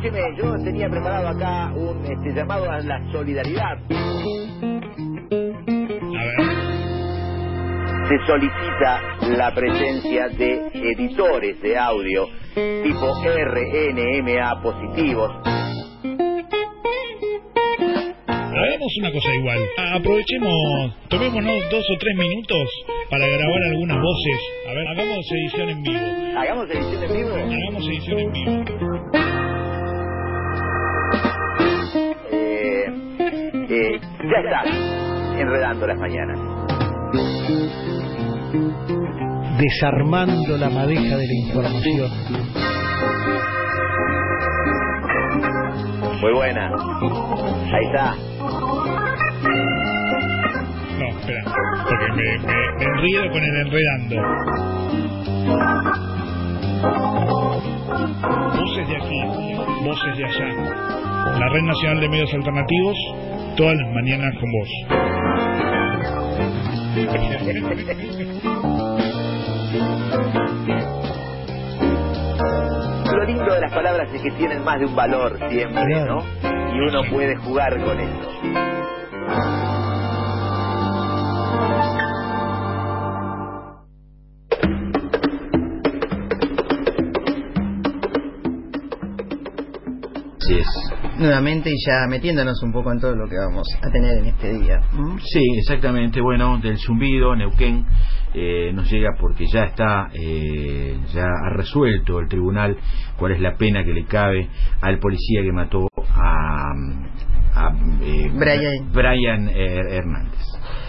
escúcheme, yo tenía preparado acá un llamado a la solidaridad. A ver. Se solicita la presencia de editores de audio tipo RNMA positivos. Hagamos una cosa igual. Aprovechemos, tomémonos 2 o 3 minutos para grabar algunas voces. A ver, hagamos edición en vivo. ¿Hagamos edición en vivo? Hagamos edición en vivo. Ya está, enredando las mañanas. Desarmando la madeja de la información. Muy buena. Ahí está. No, espera, porque me enredo con el enredando. Voces de aquí, voces de allá. La Red Nacional de Medios Alternativos, todas las mañanas con vos. Lo lindo de las palabras es que tienen más de un valor siempre, ¿no? Y uno puede jugar con eso. Así es. Nuevamente y ya metiéndonos un poco en todo lo que vamos a tener en este día. Sí, exactamente. Bueno, del Zumbido, Neuquén, nos llega porque ya está, ya ha resuelto el tribunal cuál es la pena que le cabe al policía que mató a Brian Hernández.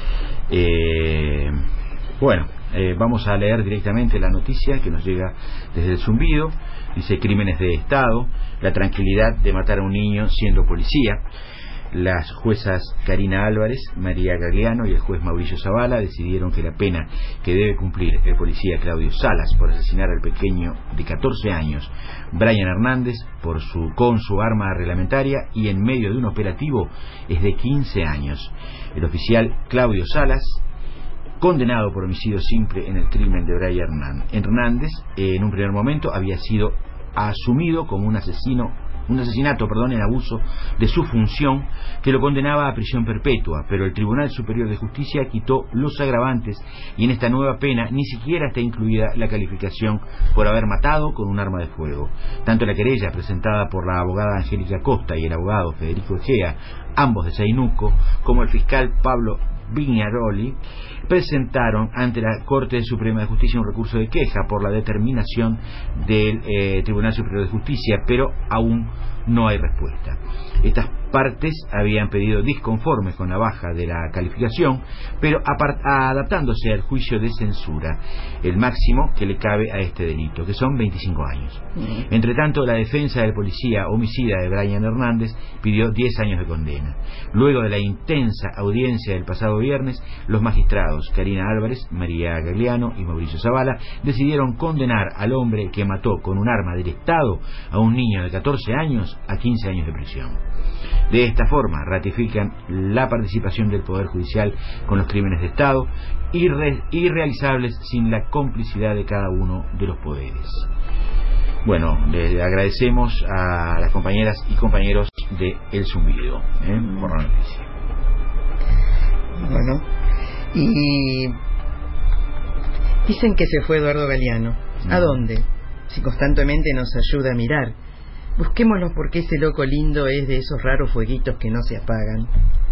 Bueno, vamos a leer directamente la noticia que nos llega desde el Zumbido. Dice: crímenes de Estado, la tranquilidad de matar a un niño siendo policía. Las juezas Karina Álvarez, María Gagliano y el juez Mauricio Zavala decidieron que la pena que debe cumplir el policía Claudio Salas por asesinar al pequeño de 14 años, Brian Hernández, con su arma reglamentaria y en medio de un operativo, es de 15 años. El oficial Claudio Salas, condenado por homicidio simple en el crimen de Brian Hernández, en un primer momento había sido asumido como un asesinato en abuso de su función que lo condenaba a prisión perpetua, pero el Tribunal Superior de Justicia quitó los agravantes y en esta nueva pena ni siquiera está incluida la calificación por haber matado con un arma de fuego. Tanto la querella presentada por la abogada Angélica Costa y el abogado Federico Egea, ambos de Sainuco, como el fiscal Pablo Viñaroli, presentaron ante la Corte Suprema de Justicia un recurso de queja por la determinación del Tribunal Superior de Justicia, pero aún no hay respuesta. Estas partes habían pedido disconformes con la baja de la calificación, pero adaptándose al juicio de censura, el máximo que le cabe a este delito, que son 25 años. Entre tanto, la defensa del policía homicida de Brian Hernández pidió 10 años de condena. Luego de la intensa audiencia del pasado viernes, los magistrados Karina Álvarez, María Gagliano y Mauricio Zavala decidieron condenar al hombre que mató con un arma del Estado a un niño de 14 años a 15 años de prisión. De esta forma ratifican la participación del Poder Judicial con los crímenes de Estado, irrealizables sin la complicidad de cada uno de los poderes. Bueno, le agradecemos a las compañeras y compañeros de El Zumbido por la noticia. Bueno, y dicen que se fue Eduardo Galeano. ¿A dónde? Si constantemente nos ayuda a mirar. Busquémoslo porque ese loco lindo es de esos raros fueguitos que no se apagan.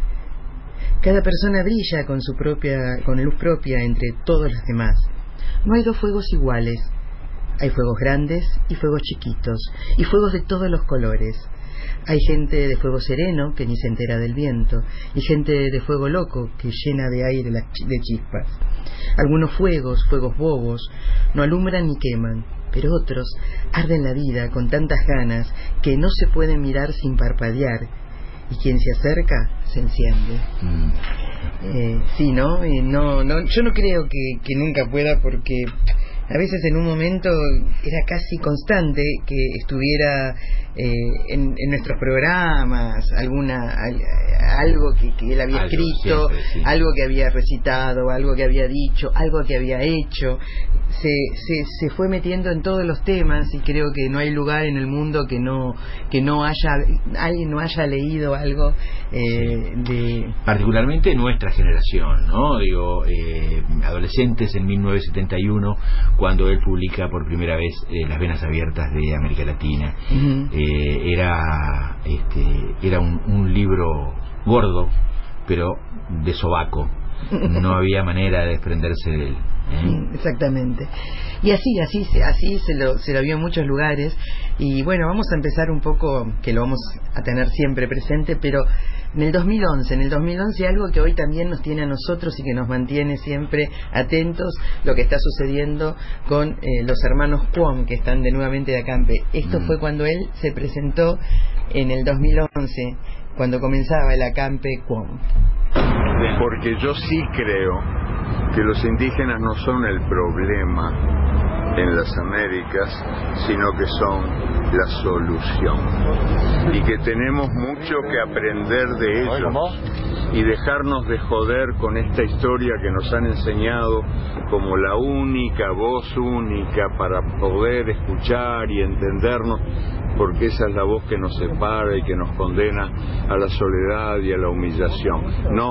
Cada persona brilla con luz propia entre todos los demás. No hay dos fuegos iguales. Hay fuegos grandes y fuegos chiquitos, y fuegos de todos los colores. Hay gente de fuego sereno que ni se entera del viento, y gente de fuego loco que llena de aire de chispas. Algunos fuegos bobos, no alumbran ni queman, pero otros arden la vida con tantas ganas que no se pueden mirar sin parpadear, y quien se acerca se enciende. Sí, ¿no? Yo no creo que nunca pueda, porque a veces en un momento era casi constante que estuviera en nuestros programas algo que él había escrito, siempre, sí, algo que había recitado, algo que había dicho, algo que había hecho. se fue metiendo en todos los temas, y creo que no hay lugar en el mundo que no alguien no haya leído algo de... Particularmente nuestra generación, ¿no? Digo, adolescentes en 1971, cuando él publica por primera vez Las venas abiertas de América Latina. Uh-huh. Era un libro gordo, pero de sobaco. No había manera de desprenderse de él. Exactamente. Y así se lo vio en muchos lugares. Y bueno, vamos a empezar un poco, que lo vamos a tener siempre presente, pero en el 2011 algo que hoy también nos tiene a nosotros y que nos mantiene siempre atentos, lo que está sucediendo con los hermanos Cuom, que están nuevamente de acampe. Esto fue cuando él se presentó en el 2011, cuando comenzaba el acampe Cuom. Porque yo sí creo que los indígenas no son el problema en las Américas, sino que son la solución, y que tenemos mucho que aprender de ellos y dejarnos de joder con esta historia que nos han enseñado como la única voz única para poder escuchar y entendernos, porque esa es la voz que nos separa y que nos condena a la soledad y a la humillación.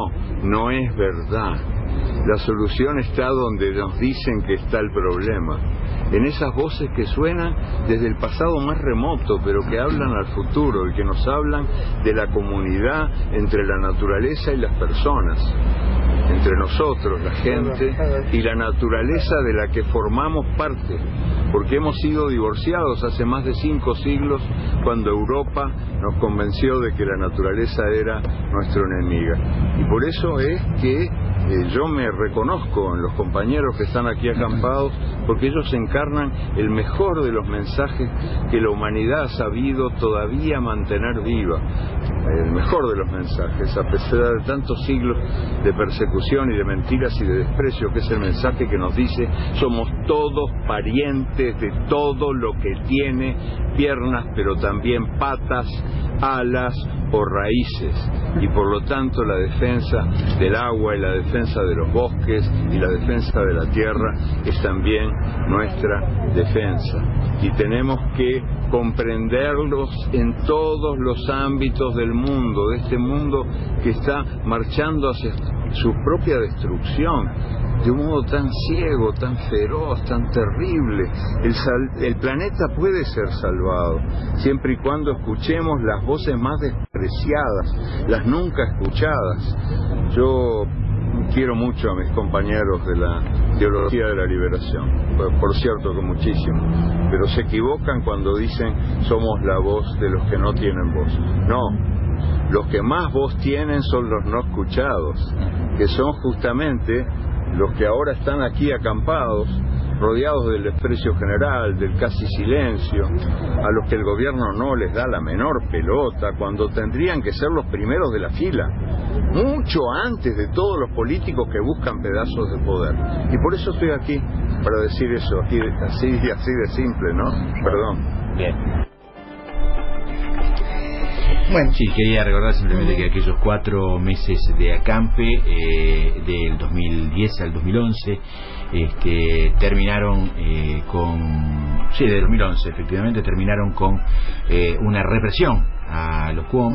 No es verdad. La solución está donde nos dicen que está el problema, en esas voces que suenan desde el pasado más remoto, pero que hablan al futuro y que nos hablan de la comunidad entre la naturaleza y las personas, entre nosotros, la gente, y la naturaleza de la que formamos parte, porque hemos sido divorciados hace más de 5 siglos, cuando Europa nos convenció de que la naturaleza era nuestra enemiga. Y por eso es que yo me reconozco en los compañeros que están aquí acampados, porque ellos encarnan el mejor de los mensajes que la humanidad ha sabido todavía mantener viva. El mejor de los mensajes, a pesar de tantos siglos de persecución y de mentiras y de desprecio, que es el mensaje que nos dice: somos todos parientes de todo lo que tiene piernas, pero también patas, alas o raíces, y por lo tanto la defensa del agua y la defensa de los bosques y la defensa de la tierra es también nuestra defensa, y tenemos que comprenderlos en todos los ámbitos del mundo, de este mundo que está marchando hacia su propia destrucción de un modo tan ciego, tan feroz, tan terrible. El planeta puede ser salvado siempre y cuando escuchemos las voces más despreciadas, las nunca escuchadas. Yo quiero mucho a mis compañeros de la teología de la liberación, por cierto que muchísimo, pero se equivocan cuando dicen somos la voz de los que no tienen voz. No, los que más voz tienen son los no escuchados, que son justamente los que ahora están aquí acampados, rodeados del desprecio general, del casi silencio, a los que el gobierno no les da la menor pelota, cuando tendrían que ser los primeros de la fila, mucho antes de todos los políticos que buscan pedazos de poder. Y por eso estoy aquí, para decir eso, aquí, así de simple, ¿no? Perdón. Bien. Bueno. Sí, quería recordar simplemente que aquellos 4 meses de acampe, del 2010 al 2011, terminaron de 2011 efectivamente, terminaron con una represión a los Cuom,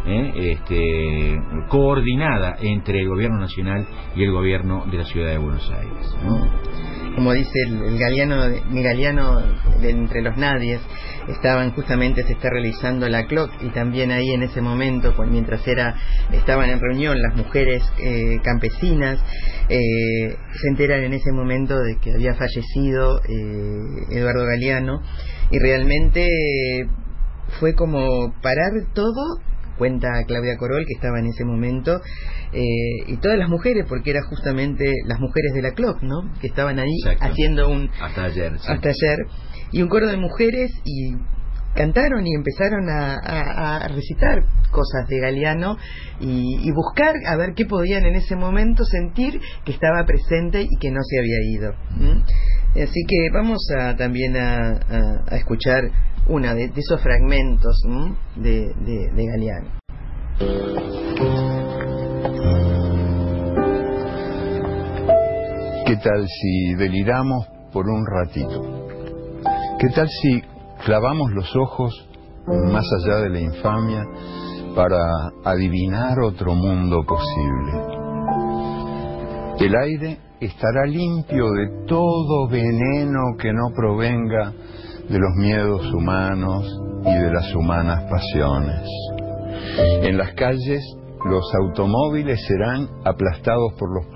coordinada entre el gobierno nacional y el gobierno de la ciudad de Buenos Aires, ¿no? Como dice mi Galeano, de Entre los Nadies, se está realizando la CLOC, y también ahí en ese momento, mientras estaban en reunión las mujeres campesinas, se enteran en ese momento de que había fallecido Eduardo Galeano, y realmente fue como parar todo. Cuenta Claudia Corol, que estaba en ese momento, y todas las mujeres, porque eran justamente las mujeres de la CLOC, ¿no?, que estaban ahí. Exacto. Haciendo hasta ayer, y un coro de mujeres, y cantaron y empezaron a recitar cosas de Galeano y buscar a ver qué podían en ese momento sentir que estaba presente y que no se había ido. Así que vamos también a escuchar una de esos fragmentos de Galeano. ¿Qué tal si deliramos por un ratito. ¿Qué tal si clavamos los ojos más allá de la infamia para adivinar otro mundo posible? El aire estará limpio de todo veneno que no provenga de los miedos humanos y de las humanas pasiones. En las calles los automóviles serán aplastados por los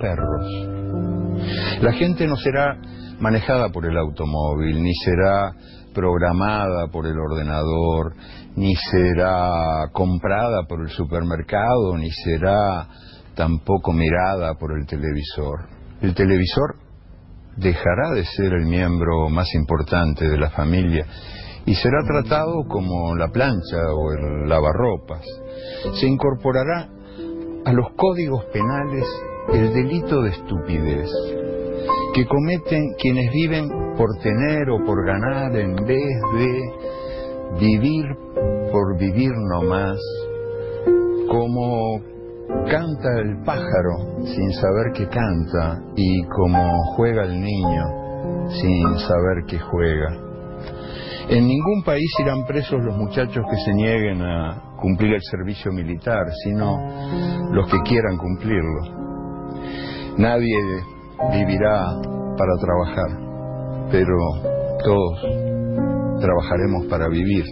perros. La gente no será manejada por el automóvil, ni será programada por el ordenador, ni será comprada por el supermercado, ni será tampoco mirada por el televisor. El televisor dejará de ser el miembro más importante de la familia y será tratado como la plancha o el lavarropas. Se incorporará a los códigos penales el delito de estupidez que cometen quienes viven por tener o por ganar en vez de vivir por vivir nomás, como canta el pájaro sin saber que canta y como juega el niño sin saber que juega. En ningún país irán presos los muchachos que se nieguen a cumplir el servicio militar, sino los que quieran cumplirlo. Nadie vivirá para trabajar, pero todos trabajaremos para vivir.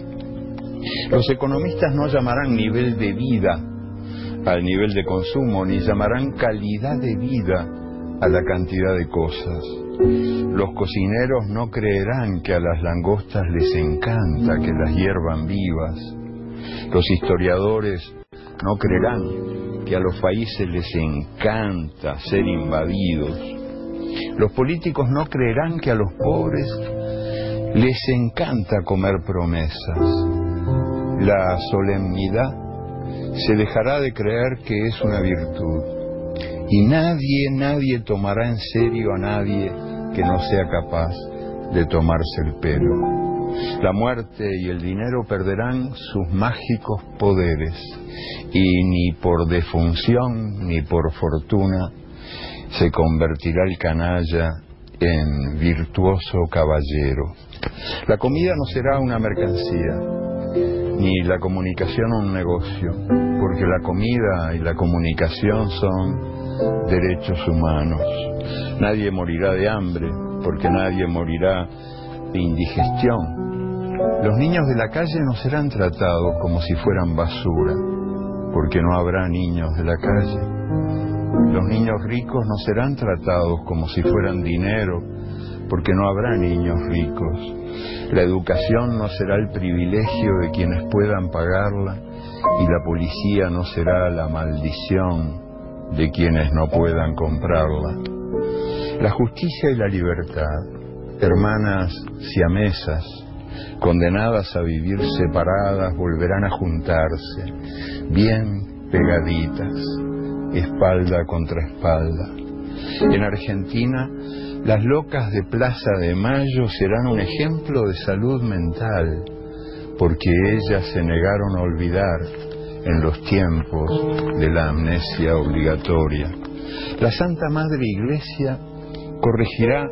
Los economistas no llamarán nivel de vida al nivel de consumo, ni llamarán calidad de vida a la cantidad de cosas. Los cocineros no creerán que a las langostas les encanta que las hiervan vivas. Los historiadores no creerán que a los países les encanta ser invadidos. Los políticos no creerán que a los pobres les encanta comer promesas. La solemnidad se dejará de creer que es una virtud. Y nadie tomará en serio a nadie que no sea capaz de tomarse el pelo. La muerte y el dinero perderán sus mágicos poderes y ni por defunción ni por fortuna se convertirá el canalla en virtuoso caballero. La comida no será una mercancía, ni la comunicación un negocio, porque la comida y la comunicación son derechos humanos. Nadie morirá de hambre, porque nadie morirá de indigestión. Los niños de la calle no serán tratados como si fueran basura, porque no habrá niños de la calle. Los niños ricos no serán tratados como si fueran dinero, porque no habrá niños ricos. La educación no será el privilegio de quienes puedan pagarla, y la policía no será la maldición de quienes no puedan comprarla. La justicia y la libertad, hermanas siamesas, condenadas a vivir separadas, volverán a juntarse, bien pegaditas, espalda contra espalda. En Argentina, las locas de Plaza de Mayo serán un ejemplo de salud mental, porque ellas se negaron a olvidar en los tiempos de la amnesia obligatoria. La Santa Madre Iglesia corregirá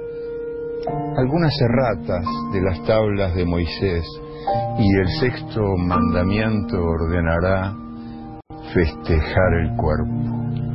algunas erratas de las tablas de Moisés y el sexto mandamiento ordenará festejar el cuerpo.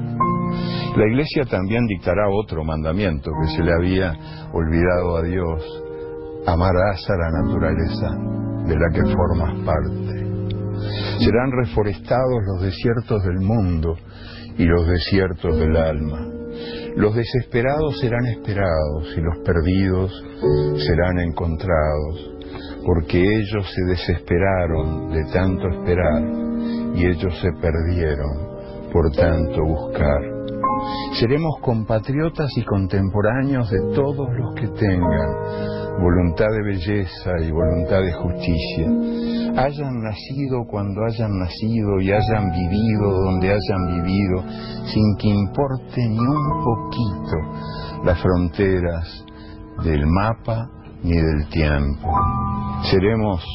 La Iglesia también dictará otro mandamiento que se le había olvidado a Dios: amarás a la naturaleza de la que formas parte. Serán reforestados los desiertos del mundo y los desiertos del alma. Los desesperados serán esperados y los perdidos serán encontrados, porque ellos se desesperaron de tanto esperar y ellos se perdieron por tanto buscar. Seremos compatriotas y contemporáneos de todos los que tengan voluntad de belleza y voluntad de justicia, hayan nacido cuando hayan nacido y hayan vivido donde hayan vivido, sin que importe ni un poquito las fronteras del mapa ni del tiempo. Seremos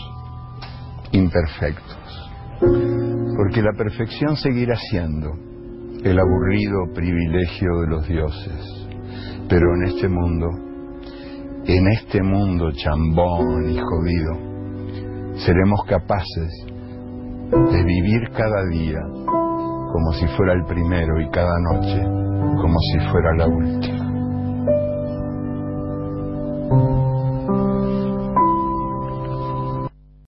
imperfectos, porque la perfección seguirá siendo el aburrido privilegio de los dioses, pero en este mundo en este mundo chambón y jodido, seremos capaces de vivir cada día como si fuera el primero y cada noche como si fuera la última.